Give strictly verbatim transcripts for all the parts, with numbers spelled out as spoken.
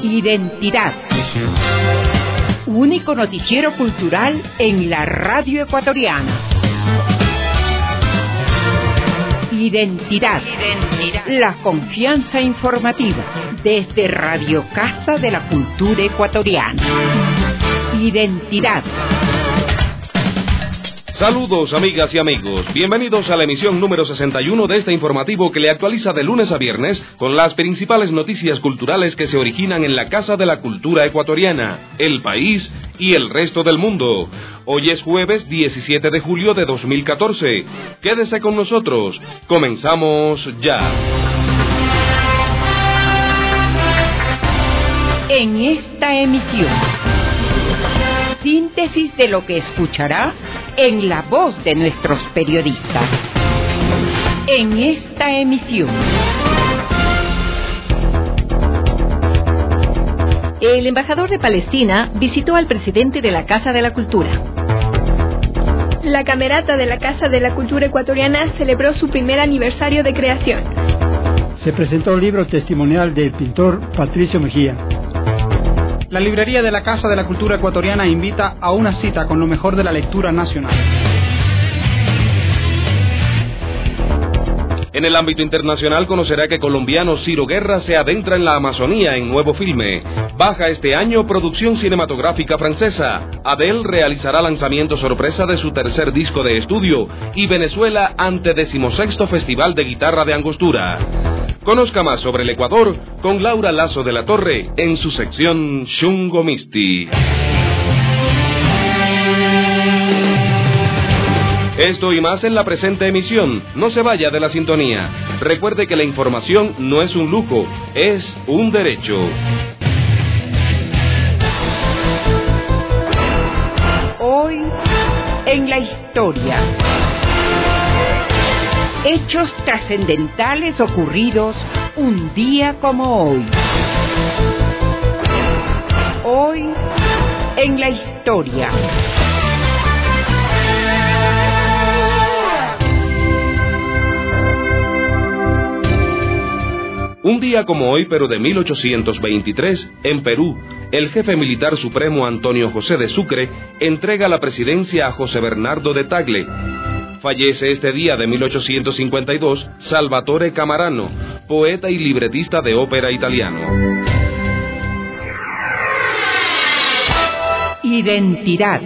Identidad. Único noticiero cultural en la radio ecuatoriana. Identidad. Identidad. La confianza informativa desde Radio Casa de la Cultura Ecuatoriana. Identidad. Saludos, amigas y amigos. Bienvenidos a la emisión número sesenta y uno de este informativo que le actualiza de lunes a viernes con las principales noticias culturales que se originan en la Casa de la Cultura Ecuatoriana, el país y el resto del mundo. Hoy es jueves diecisiete de julio de dos mil catorce. Quédese con nosotros. Comenzamos ya. En esta emisión, síntesis de lo que escuchará en la voz de nuestros periodistas. En esta emisión, el embajador de Palestina visitó al presidente de la Casa de la Cultura. La Camerata de la Casa de la Cultura Ecuatoriana celebró su primer aniversario de creación. Se presentó el libro testimonial del pintor Patricio Mejía. La librería de la Casa de la Cultura Ecuatoriana invita a una cita con lo mejor de la lectura nacional. En el ámbito internacional conocerá que colombiano Ciro Guerra se adentra en la Amazonía en nuevo filme. Baja este año producción cinematográfica francesa. Adele realizará lanzamiento sorpresa de su tercer disco de estudio. Y Venezuela ante decimosexto Festival de Guitarra de Angostura. Conozca más sobre el Ecuador con Laura Lazo de la Torre en su sección Xungo Misti. Esto y más en la presente emisión. No se vaya de la sintonía. Recuerde que la información no es un lujo, es un derecho. Hoy en la historia. Hechos trascendentales ocurridos un día como hoy. Hoy en la historia. Un día como hoy, pero de mil ochocientos veintitrés, en Perú, el jefe militar supremo Antonio José de Sucre entrega la presidencia a José Bernardo de Tagle. Fallece este día de mil ochocientos cincuenta y dos Salvatore Camarano, poeta y libretista de ópera italiano. Identidad.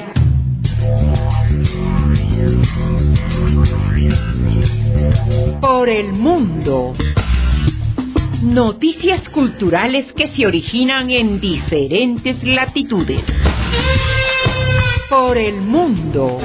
Por el mundo. Noticias culturales que se originan en diferentes latitudes. Por el mundo.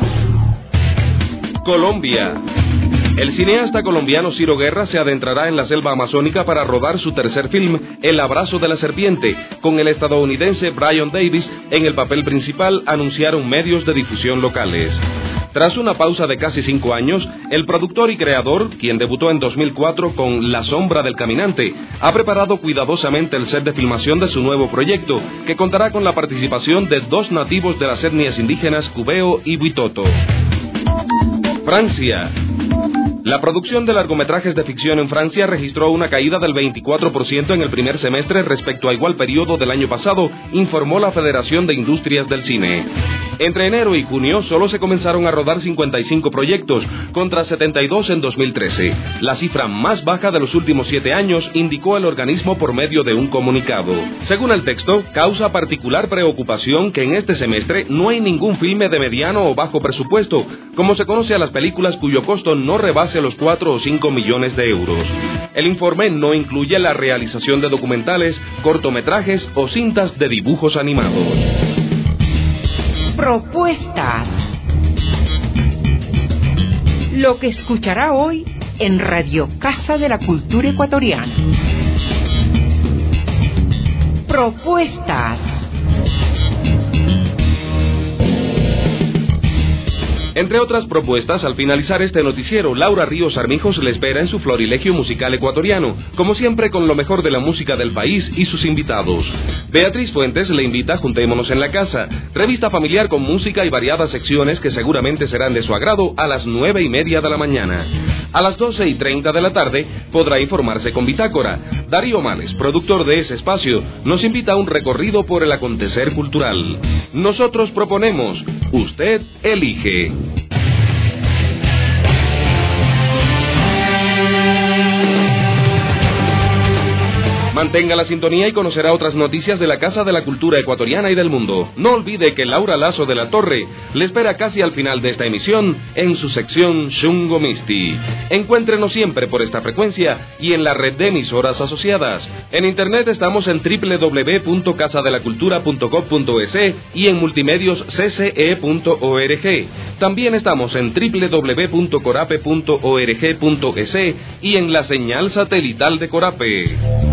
Colombia. El cineasta colombiano Ciro Guerra se adentrará en la selva amazónica para rodar su tercer film, El abrazo de la serpiente, con el estadounidense Brian Davis en el papel principal, anunciaron medios de difusión locales. Tras una pausa de casi cinco años, el productor y creador, quien debutó en dos mil cuatro con La sombra del caminante, ha preparado cuidadosamente el set de filmación de su nuevo proyecto, que contará con la participación de dos nativos de las etnias indígenas Cubeo y Buitoto. Francia. La producción de largometrajes de ficción en Francia registró una caída del veinticuatro por ciento en el primer semestre respecto a igual periodo del año pasado, informó la Federación de Industrias del Cine. Entre enero y junio solo se comenzaron a rodar cincuenta y cinco proyectos, contra setenta y dos en dos mil trece. La cifra más baja de los últimos siete años, indicó el organismo por medio de un comunicado. Según el texto, causa particular preocupación que en este semestre no hay ningún filme de mediano o bajo presupuesto, como se conoce a las películas cuyo costo no rebasa los cuatro o cinco millones de euros. El informe no incluye la realización de documentales, cortometrajes o cintas de dibujos animados. Propuestas. Lo que escuchará hoy en Radio Casa de la Cultura Ecuatoriana. Propuestas. Entre otras propuestas, al finalizar este noticiero, Laura Ríos Armijos le espera en su florilegio musical ecuatoriano, como siempre con lo mejor de la música del país y sus invitados. Beatriz Fuentes le invita a Juntémonos en la Casa, revista familiar con música y variadas secciones que seguramente serán de su agrado a las nueve y media de la mañana. A las doce y treinta de la tarde podrá informarse con Bitácora. Darío Males, productor de ese espacio, nos invita a un recorrido por el acontecer cultural. Nosotros proponemos, usted elige. Mantenga la sintonía y conocerá otras noticias de la Casa de la Cultura Ecuatoriana y del mundo. No olvide que Laura Lazo de la Torre le espera casi al final de esta emisión en su sección Shungo Misti. Encuéntrenos siempre por esta frecuencia y en la red de emisoras asociadas. En internet estamos en doble u doble u doble u punto casa de la cultura punto gov punto es y en multimedios c c e punto org. También estamos en doble u doble u doble u punto corape punto org punto es y en la señal satelital de Corape.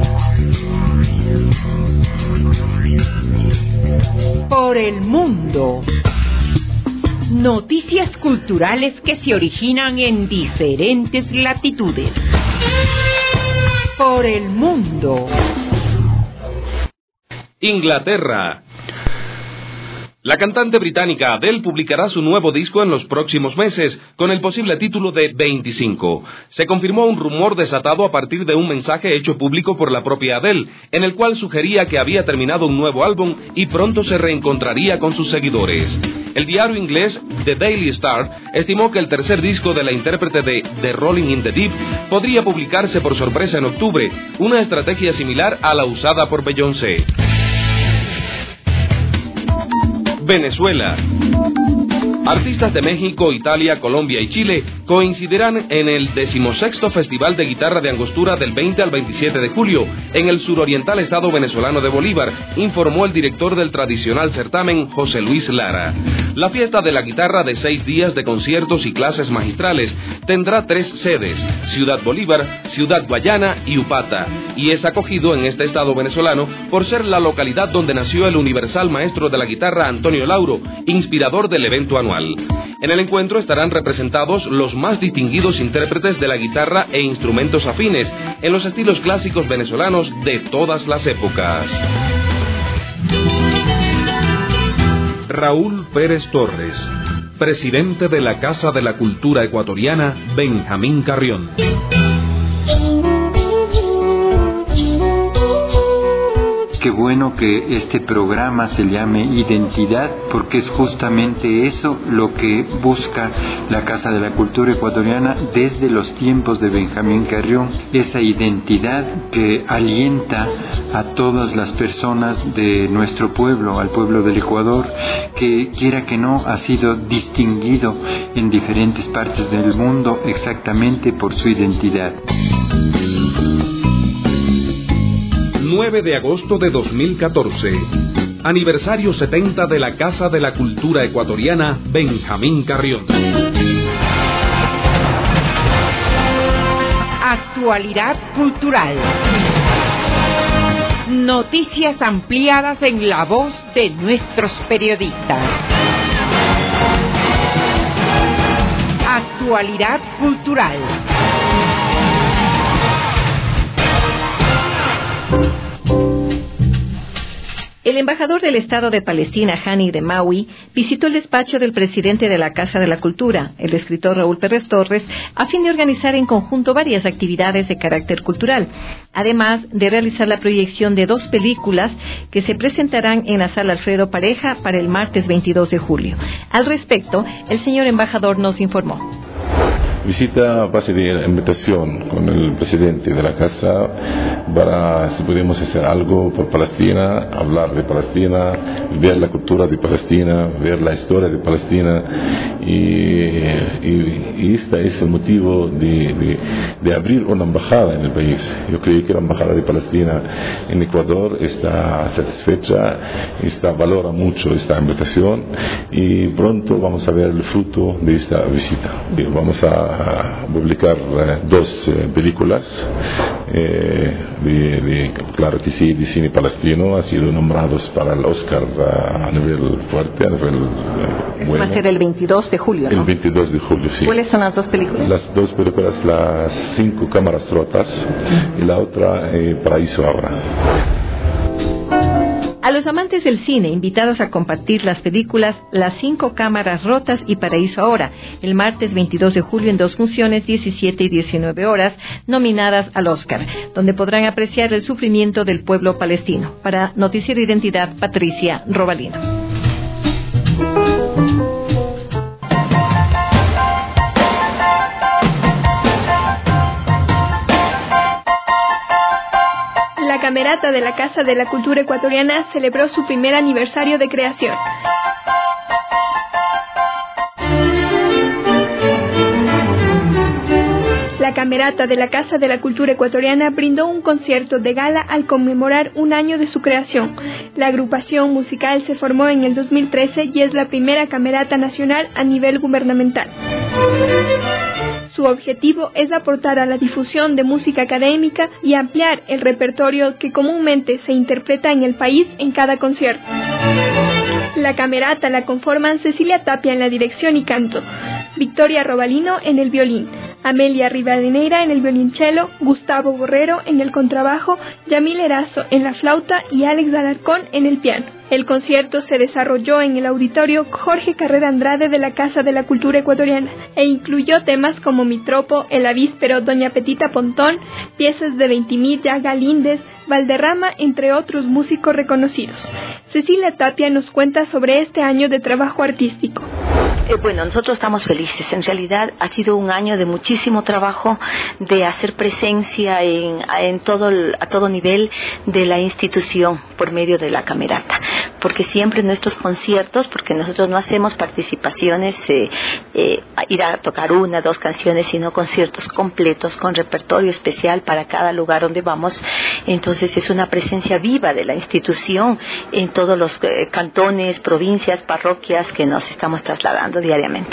Por el mundo. Noticias culturales que se originan en diferentes latitudes. Por el mundo. Inglaterra. La cantante británica Adele publicará su nuevo disco en los próximos meses, con el posible título de veinticinco. Se confirmó un rumor desatado a partir de un mensaje hecho público por la propia Adele, en el cual sugería que había terminado un nuevo álbum y pronto se reencontraría con sus seguidores. El diario inglés The Daily Star estimó que el tercer disco de la intérprete de The Rolling in the Deep podría publicarse por sorpresa en octubre, una estrategia similar a la usada por Beyoncé. Venezuela. Artistas de México, Italia, Colombia y Chile coincidirán en el decimosexto Festival de Guitarra de Angostura del veinte al veintisiete de julio en el suroriental estado venezolano de Bolívar, informó el director del tradicional certamen, José Luis Lara. La fiesta de la guitarra, de seis días de conciertos y clases magistrales, tendrá tres sedes: Ciudad Bolívar, Ciudad Guayana y Upata, y es acogido en este estado venezolano por ser la localidad donde nació el universal maestro de la guitarra Antonio Lauro, inspirador del evento anual. En el encuentro estarán representados los más distinguidos intérpretes de la guitarra e instrumentos afines en los estilos clásicos venezolanos de todas las épocas. Raúl Pérez Torres, presidente de la Casa de la Cultura Ecuatoriana Benjamín Carrión. Qué bueno que este programa se llame Identidad, porque es justamente eso lo que busca la Casa de la Cultura Ecuatoriana desde los tiempos de Benjamín Carrión, esa identidad que alienta a todas las personas de nuestro pueblo, al pueblo del Ecuador, que quiera que no ha sido distinguido en diferentes partes del mundo exactamente por su identidad. nueve de agosto de dos mil catorce. Aniversario setenta de la Casa de la Cultura Ecuatoriana Benjamín Carrión. Actualidad cultural. Noticias ampliadas en la voz de nuestros periodistas. Actualidad cultural. El embajador del Estado de Palestina, Hani Demawi, visitó el despacho del presidente de la Casa de la Cultura, el escritor Raúl Pérez Torres, a fin de organizar en conjunto varias actividades de carácter cultural, además de realizar la proyección de dos películas que se presentarán en la Sala Alfredo Pareja para el martes veintidós de julio. Al respecto, el señor embajador nos informó. Visita a base de invitación con el presidente de la casa para si podemos hacer algo por Palestina, hablar de Palestina, ver la cultura de Palestina, ver la historia de Palestina, y, y, y este es el motivo de, de, de abrir una embajada en el país. Yo creo que la embajada de Palestina en Ecuador está satisfecha, está, valora mucho esta invitación, y pronto vamos a ver el fruto de esta visita. Vamos a a publicar eh, dos eh, películas, eh, de, de, claro que sí, de cine palestino, han sido nombrados para el Oscar a, a nivel fuerte, a nivel eh, bueno. Va a ser el veintidós de julio, ¿no? El veintidós de julio, sí. ¿Cuáles son las dos películas? Las dos películas, las cinco cámaras rotas y la otra, eh, Paraíso Ahora. A los amantes del cine, invitados a compartir las películas Las cinco cámaras rotas y Paraíso Ahora, el martes veintidós de julio en dos funciones, diecisiete y diecinueve horas, nominadas al Oscar, donde podrán apreciar el sufrimiento del pueblo palestino. Para Noticiero Identidad, Patricia Robalino. La Camerata de la Casa de la Cultura Ecuatoriana celebró su primer aniversario de creación. La Camerata de la Casa de la Cultura Ecuatoriana brindó un concierto de gala al conmemorar un año de su creación. La agrupación musical se formó en el dos mil trece y es la primera camerata nacional a nivel gubernamental. Su objetivo es aportar a la difusión de música académica y ampliar el repertorio que comúnmente se interpreta en el país en cada concierto. La camerata la conforman Cecilia Tapia en la dirección y canto, Victoria Robalino en el violín, Amelia Rivadeneira en el violonchelo, Gustavo Borrero en el contrabajo, Yamil Erazo en la flauta y Alex Alarcón en el piano. El concierto se desarrolló en el auditorio Jorge Carrera Andrade de la Casa de la Cultura Ecuatoriana e incluyó temas como Mi Tropo, El Avíspero, Doña Petita Pontón, piezas de Ventimilla, Galíndez, Valderrama, entre otros músicos reconocidos. Cecilia Tapia nos cuenta sobre este año de trabajo artístico. Eh, bueno, nosotros estamos felices. En realidad ha sido un año de muchísimo trabajo, de hacer presencia en, en todo el, a todo nivel de la institución por medio de la camerata. Porque siempre en nuestros conciertos, porque nosotros no hacemos participaciones, eh, eh, ir a tocar una, dos canciones, sino conciertos completos con repertorio especial para cada lugar donde vamos. Entonces es una presencia viva de la institución en todos los eh, cantones, provincias, parroquias que nos estamos trasladando diariamente.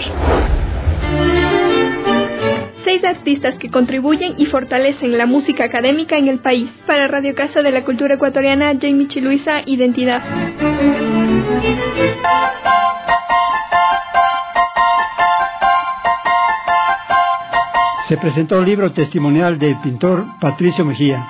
Seis artistas que contribuyen y fortalecen la música académica en el país. Para Radio Casa de la Cultura Ecuatoriana, Jamie Chiluisa, Identidad. Se presentó el libro testimonial del pintor Patricio Mejía.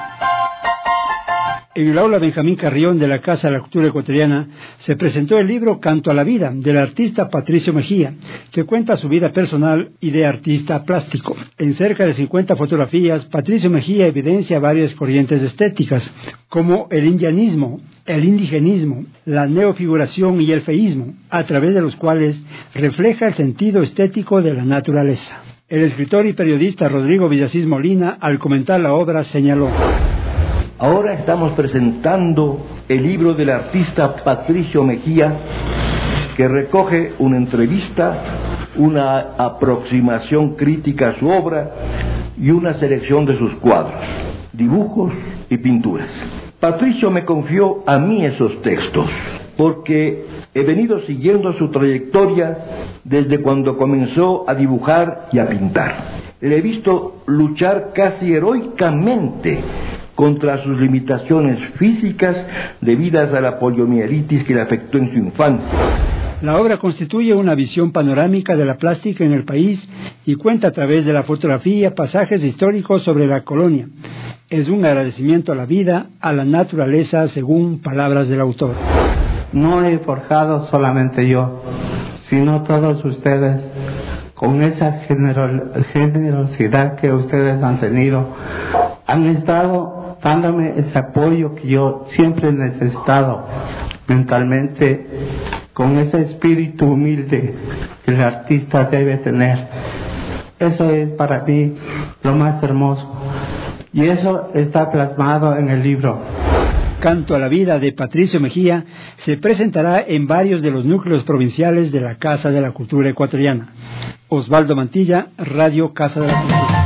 En el aula Benjamín Carrión de la Casa de la Cultura Ecuatoriana se presentó el libro Canto a la Vida del artista Patricio Mejía, que cuenta su vida personal y de artista plástico. En cerca de cincuenta fotografías, Patricio Mejía evidencia varias corrientes estéticas, como el indianismo, el indigenismo, la neofiguración y el feísmo, a través de los cuales refleja el sentido estético de la naturaleza. El escritor y periodista Rodrigo Villasís Molina, al comentar la obra, señaló: ahora estamos presentando el libro del artista Patricio Mejía, que recoge una entrevista, una aproximación crítica a su obra y una selección de sus cuadros, dibujos y pinturas. Patricio me confió a mí esos textos, porque he venido siguiendo su trayectoria desde cuando comenzó a dibujar y a pintar. Le he visto luchar casi heroicamente contra sus limitaciones físicas debidas a la poliomielitis que le afectó en su infancia. La obra constituye una visión panorámica de la plástica en el país y cuenta a través de la fotografía pasajes históricos sobre la colonia. Es un agradecimiento a la vida, a la naturaleza, según palabras del autor. No he forjado solamente yo, sino todos ustedes, con esa generosidad que ustedes han tenido. Han estado dándome ese apoyo que yo siempre he necesitado mentalmente, con ese espíritu humilde que el artista debe tener. Eso es para mí lo más hermoso, y eso está plasmado en el libro. Canto a la Vida de Patricio Mejía se presentará en varios de los núcleos provinciales de la Casa de la Cultura Ecuatoriana. Osvaldo Mantilla, Radio Casa de la Cultura.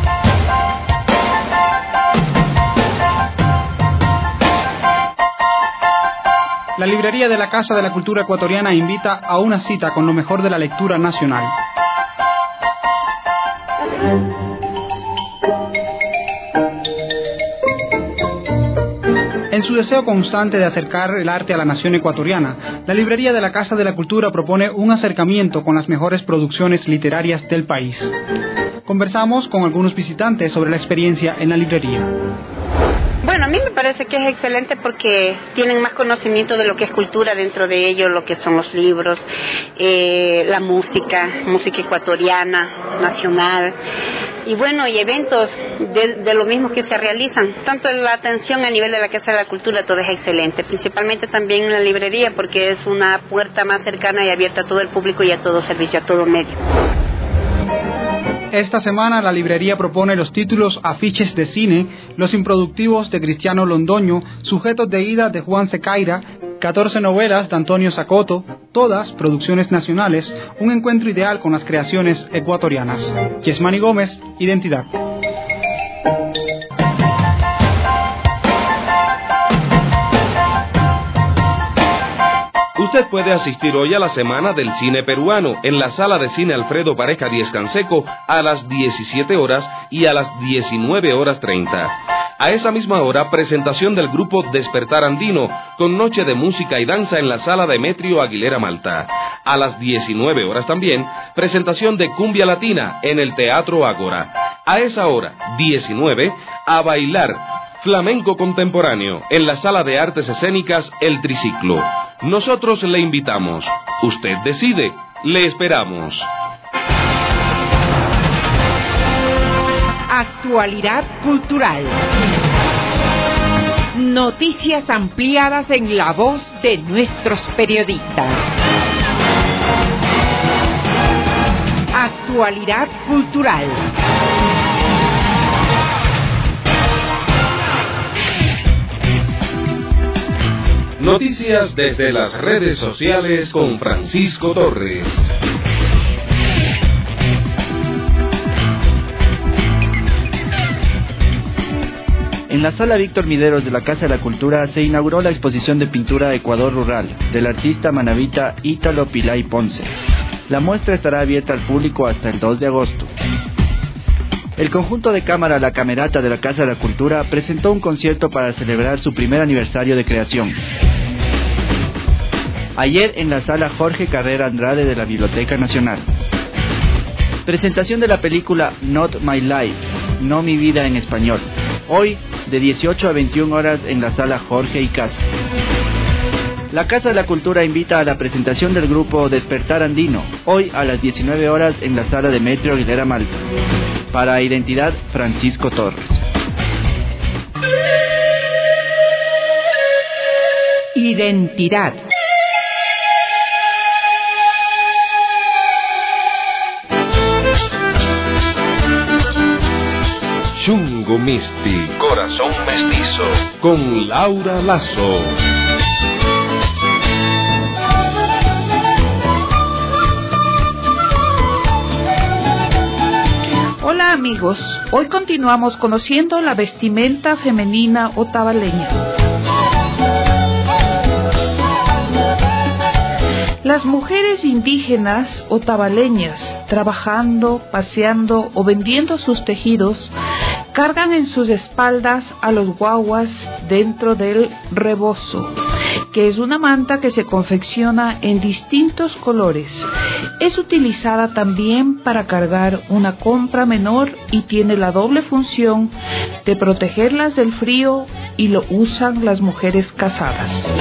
La librería de la Casa de la Cultura Ecuatoriana invita a una cita con lo mejor de la lectura nacional. En su deseo constante de acercar el arte a la nación ecuatoriana, la librería de la Casa de la Cultura propone un acercamiento con las mejores producciones literarias del país. Conversamos con algunos visitantes sobre la experiencia en la librería. Bueno, a mí me parece que es excelente porque tienen más conocimiento de lo que es cultura dentro de ellos, lo que son los libros, eh, la música, música ecuatoriana, nacional, y bueno, y eventos de, de lo mismo que se realizan. Tanto la atención a nivel de la Casa de la Cultura, todo es excelente, principalmente también en la librería porque es una puerta más cercana y abierta a todo el público y a todo servicio, a todo medio. Esta semana la librería propone los títulos Afiches de cine, Los improductivos de Cristiano Londoño, Sujetos de ida de Juan Secaira, catorce novelas de Antonio Sacoto, todas producciones nacionales, un encuentro ideal con las creaciones ecuatorianas. Yesmani Gómez, Identidad. Usted puede asistir hoy a la Semana del Cine Peruano en la Sala de Cine Alfredo Pareja Díez Canseco a las diecisiete horas y a las diecinueve horas treinta. A esa misma hora, presentación del grupo Despertar Andino, con noche de música y danza en la Sala Demetrio Aguilera Malta. A las diecinueve horas también, presentación de Cumbia Latina en el Teatro Ágora. A esa hora, diecinueve, a bailar flamenco contemporáneo en la Sala de Artes Escénicas El Triciclo. Nosotros le invitamos. Usted decide. Le esperamos. Actualidad cultural. Noticias ampliadas en la voz de nuestros periodistas. Actualidad cultural. Noticias desde las redes sociales con Francisco Torres. En la Sala Víctor Mideros de la Casa de la Cultura se inauguró la exposición de pintura Ecuador Rural del artista manabita Ítalo Pilay Ponce. La muestra estará abierta al público hasta el dos de agosto. El conjunto de cámara La Camerata de la Casa de la Cultura presentó un concierto para celebrar su primer aniversario de creación. Ayer en la Sala Jorge Carrera Andrade de la Biblioteca Nacional. Presentación de la película Not My Life, No Mi Vida en español. Hoy, de dieciocho a veintiuna horas en la Sala Jorge y Casa. La Casa de la Cultura invita a la presentación del grupo Despertar Andino, hoy a las diecinueve horas en la Sala Demetrio Aguilera Malta. Para Identidad, Francisco Torres. Identidad. Chungo Misti, Corazón Mestizo, con Laura Lazo. Hola amigos, hoy continuamos conociendo la vestimenta femenina otavaleña. Las mujeres indígenas otavaleñas, trabajando, paseando o vendiendo sus tejidos, cargan en sus espaldas a los guaguas dentro del rebozo, que es una manta que se confecciona en distintos colores. Es utilizada también para cargar una compra menor y tiene la doble función de protegerlas del frío, y lo usan las mujeres casadas.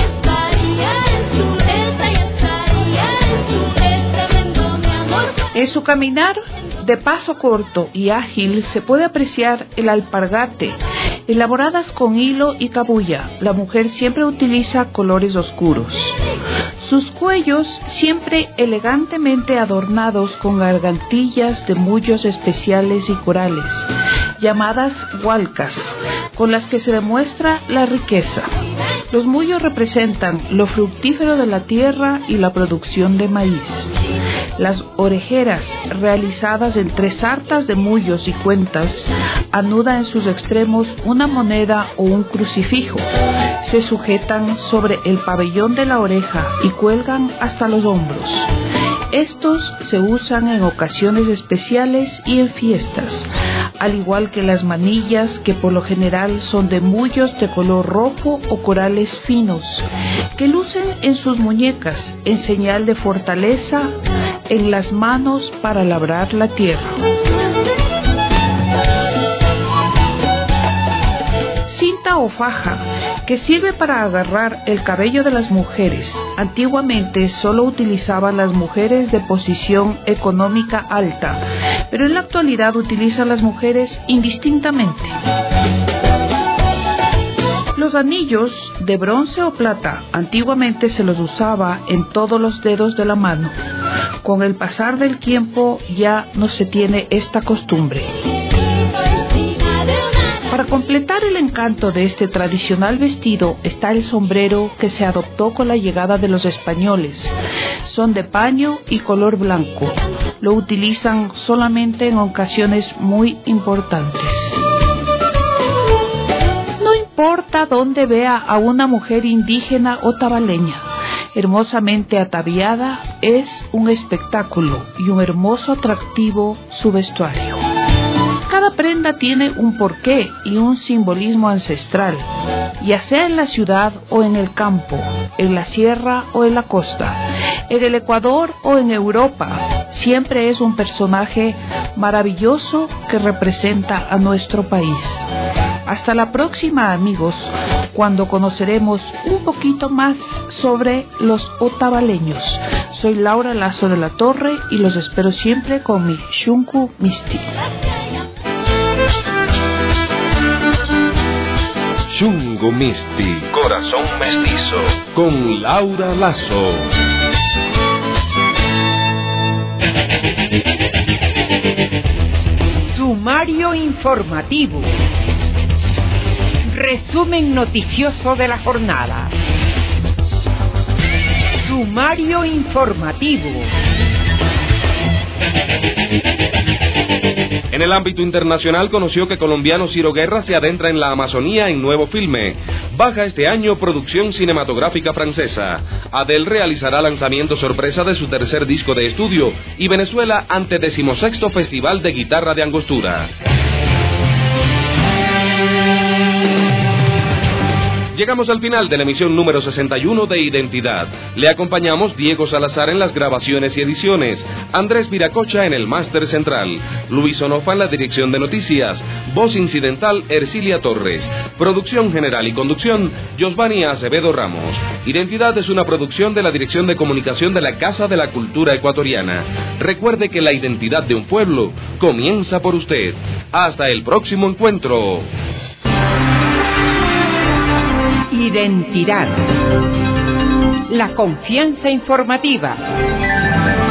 En su caminar de paso corto y ágil se puede apreciar el alpargate, elaboradas con hilo y cabuya. La mujer siempre utiliza colores oscuros. Sus cuellos siempre elegantemente adornados con gargantillas de mullos especiales y corales, llamadas hualcas, con las que se demuestra la riqueza. Los mullos representan lo fructífero de la tierra y la producción de maíz. Las orejeras, realizadas en tres sartas de mullos y cuentas, anudan en sus extremos una moneda o un crucifijo. Se sujetan sobre el pabellón de la oreja y cuelgan hasta los hombros. Estos se usan en ocasiones especiales y en fiestas, al igual que las manillas, que por lo general son de mullos de color rojo o corales finos, que lucen en sus muñecas en señal de fortaleza en las manos para labrar la tierra. Cinta o faja, que sirve para agarrar el cabello de las mujeres. Antiguamente solo utilizaban las mujeres de posición económica alta, pero en la actualidad utilizan las mujeres indistintamente. Los anillos de bronce o plata antiguamente se los usaba en todos los dedos de la mano. Con el pasar del tiempo ya no se tiene esta costumbre. Para completar el encanto de este tradicional vestido está el sombrero, que se adoptó con la llegada de los españoles. Son de paño y color blanco. Lo utilizan solamente en ocasiones muy importantes. No importa dónde vea a una mujer indígena o tabaleña, hermosamente ataviada, es un espectáculo y un hermoso atractivo su vestuario. Cada prenda tiene un porqué y un simbolismo ancestral, ya sea en la ciudad o en el campo, en la sierra o en la costa, en el Ecuador o en Europa. Siempre es un personaje maravilloso que representa a nuestro país. Hasta la próxima, amigos, cuando conoceremos un poquito más sobre los otavaleños. Soy Laura Lazo de la Torre y los espero siempre con mi Shunku Misti. Shunku Misti, Corazón Mestizo, con Laura Lazo. Sumario informativo. Resumen noticioso de la jornada. Sumario informativo. En el ámbito internacional, conoció que colombiano Ciro Guerra se adentra en la Amazonía en nuevo filme. Baja este año producción cinematográfica francesa. Adele realizará lanzamiento sorpresa de su tercer disco de estudio y Venezuela ante decimosexto Festival de Guitarra de Angostura. Llegamos al final de la emisión número sesenta y uno de Identidad. Le acompañamos Diego Salazar en las grabaciones y ediciones, Andrés Viracocha en el máster central, Luis Onofa en la dirección de noticias, voz incidental Ercilia Torres, producción general y conducción Josvani Acevedo Ramos. Identidad es una producción de la Dirección de Comunicación de la Casa de la Cultura Ecuatoriana. Recuerde que la identidad de un pueblo comienza por usted. Hasta el próximo encuentro. Identidad. La confianza informativa.